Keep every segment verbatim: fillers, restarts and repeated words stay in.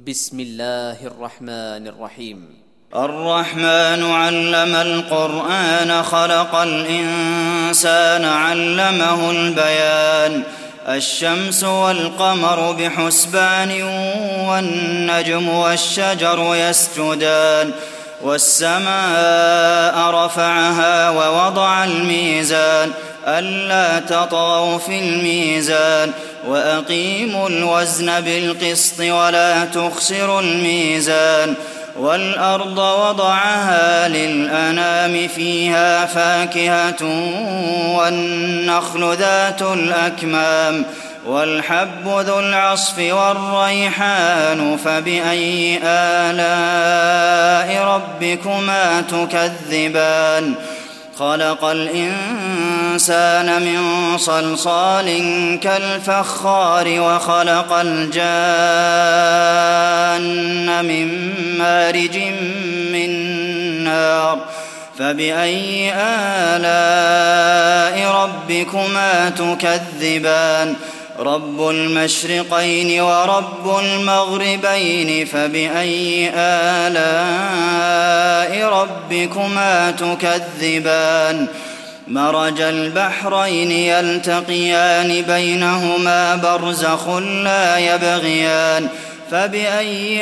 بسم الله الرحمن الرحيم. الرحمن علم القرآن خلق الإنسان علمه البيان. الشمس والقمر بحسبان والنجم والشجر يسجدان. والسماء رفعها ووضع الميزان ألا تطغوا في الميزان وأقيموا الوزن بالقسط ولا تخسروا الميزان. والأرض وضعها للأنام فيها فاكهة والنخل ذات الأكمام والحب ذو العصف والريحان فبأي آلاء ربكما تكذبان. خلق الإنسان من صلصال كالفخار وخلق الجان من مارج من نار فبأي آلاء ربكما تكذبان. رب المشرقين ورب المغربين فبأي آلاء ربكما تكذبان. مرج البحرين يلتقيان بينهما برزخ لا يبغيان فبأي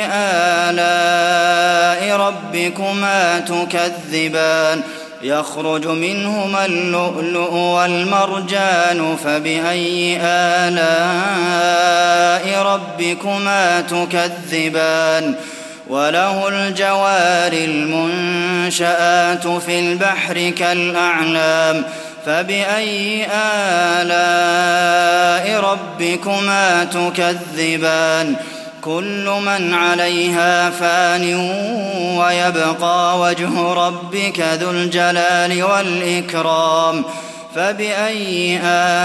آلاء ربكما تكذبان. يخرج منهما اللؤلؤ والمرجان فبأي آلاء ربكما تكذبان. وله الجوار المنشآت في البحر كالأعلام فبأي آلاء ربكما تكذبان. كل من عليها فان ويبقى وجه ربك ذو الجلال والإكرام فبأي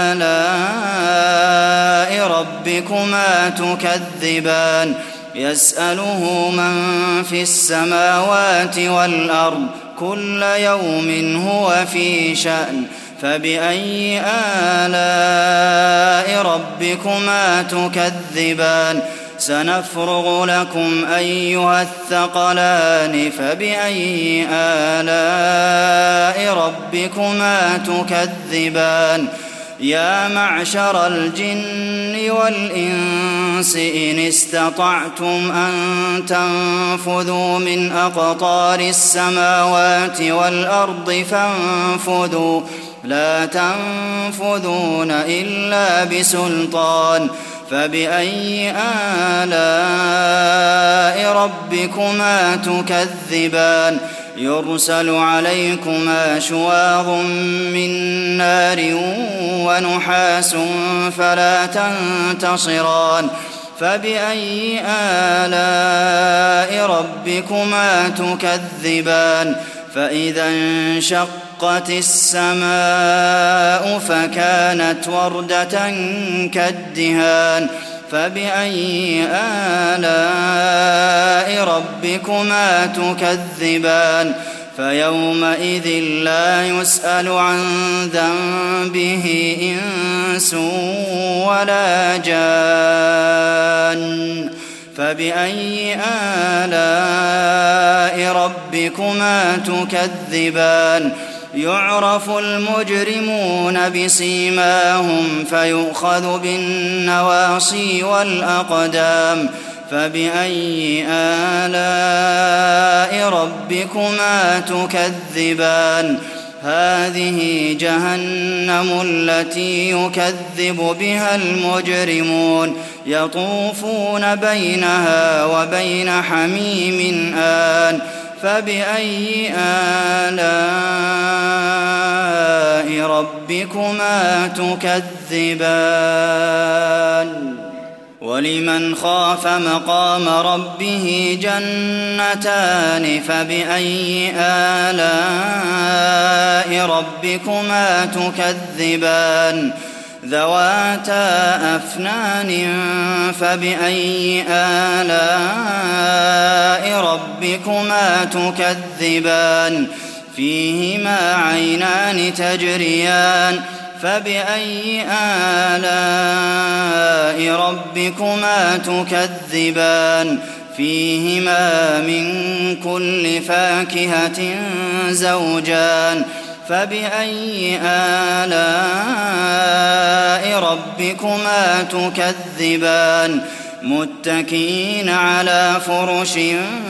آلاء ربكما تكذبان. يسأله من في السماوات والأرض كل يوم هو في شأن فبأي آلاء ربكما تكذبان. سنفرغ لكم أيها الثقلان فبأي آلاء ربكما تكذبان. يا معشر الجن والإنس إن استطعتم أن تنفذوا من أقطار السماوات والأرض فانفذوا لا تنفذون إلا بسلطان فبأي آلاء ربكما تكذبان. يرسل عليكما شواظ من نار ونحاس فلا تنتصران فبأي آلاء ربكما تكذبان. فإذا انشقت السماء فكانت وردة كالدهان فبأي آلاء ربكما تكذبان. فيومئذ لا يسأل عن ذنبه إنس ولا جان فبأي آلاء ربكما تكذبان. يعرف المجرمون بسيماهم فيؤخذ بالنواصي والأقدام فبأي آلاء ربكما تكذبان. هذه جهنم التي يكذب بها المجرمون يطوفون بينها وبين حميم آن فبأي آلاء ربكما تكذبان. ولمن خاف مقام ربه جنتان فبأي آلاء ربكما تكذبان. ذواتا أفنان فبأي آلاء ربكما تكذبان. فيهما عينان تجريان فبأي آلاء ربكما تكذبان فيهما من كل فاكهة زوجان فبأي آلاء ربكما تكذبان متكئين على فرش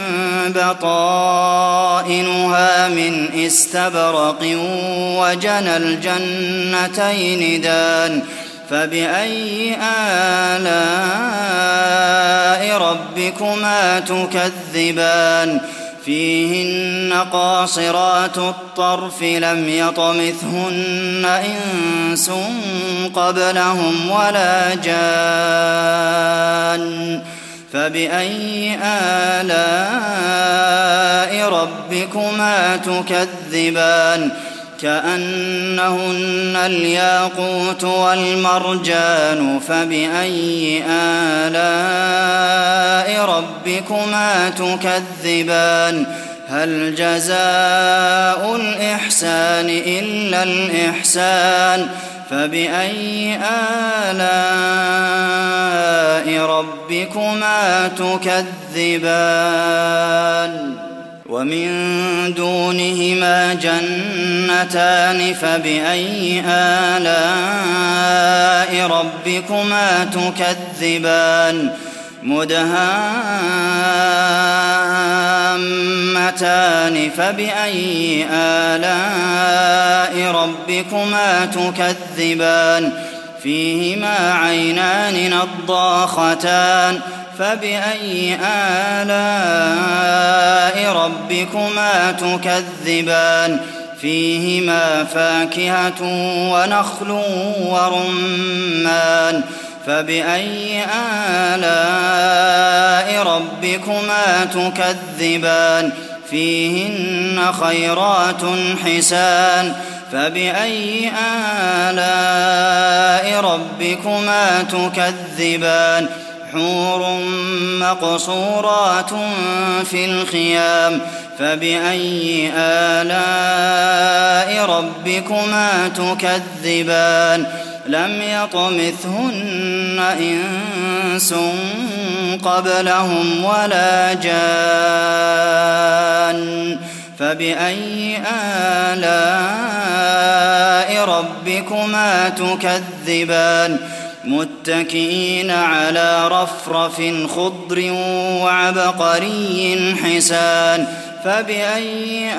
بطائنها من استبرق وجنى الجنتين دان فبأي آلاء ربكما تكذبان فيهن قاصرات الطرف لم يطمثهن إنس قبلهم ولا جان فبأي آلاء ربكما تكذبان كأنهن الياقوت والمرجان فبأي آلاء ربكما تكذبان هل جزاء الإحسان إلا الإحسان فبأي آلاء ربكما تكذبان ومن دونهما جنتان فبأي آلاء ربكما تكذبان مدهامتان فبأي آلاء ربكما تكذبان فيهما عينان نضاختان فبأي آلاء ربكما تكذبان فيهما فاكهة ونخل ورمان فبأي آلاء ربكما تكذبان فيهن خيرات حسان فبأي آلاء ربكما تكذبان حور مقصورات في الخيام فبأي آلاء ربكما تكذبان لم يطمثهن إنس قبلهم ولا جان فبأي آلاء ربكما تكذبان متكئين على رفرف خضر وعبقري حسان فبأي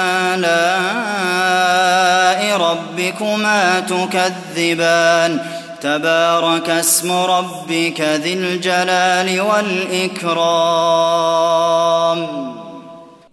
آلاء ربكما تكذبان تبارك اسم ربك ذي الجلال والإكرام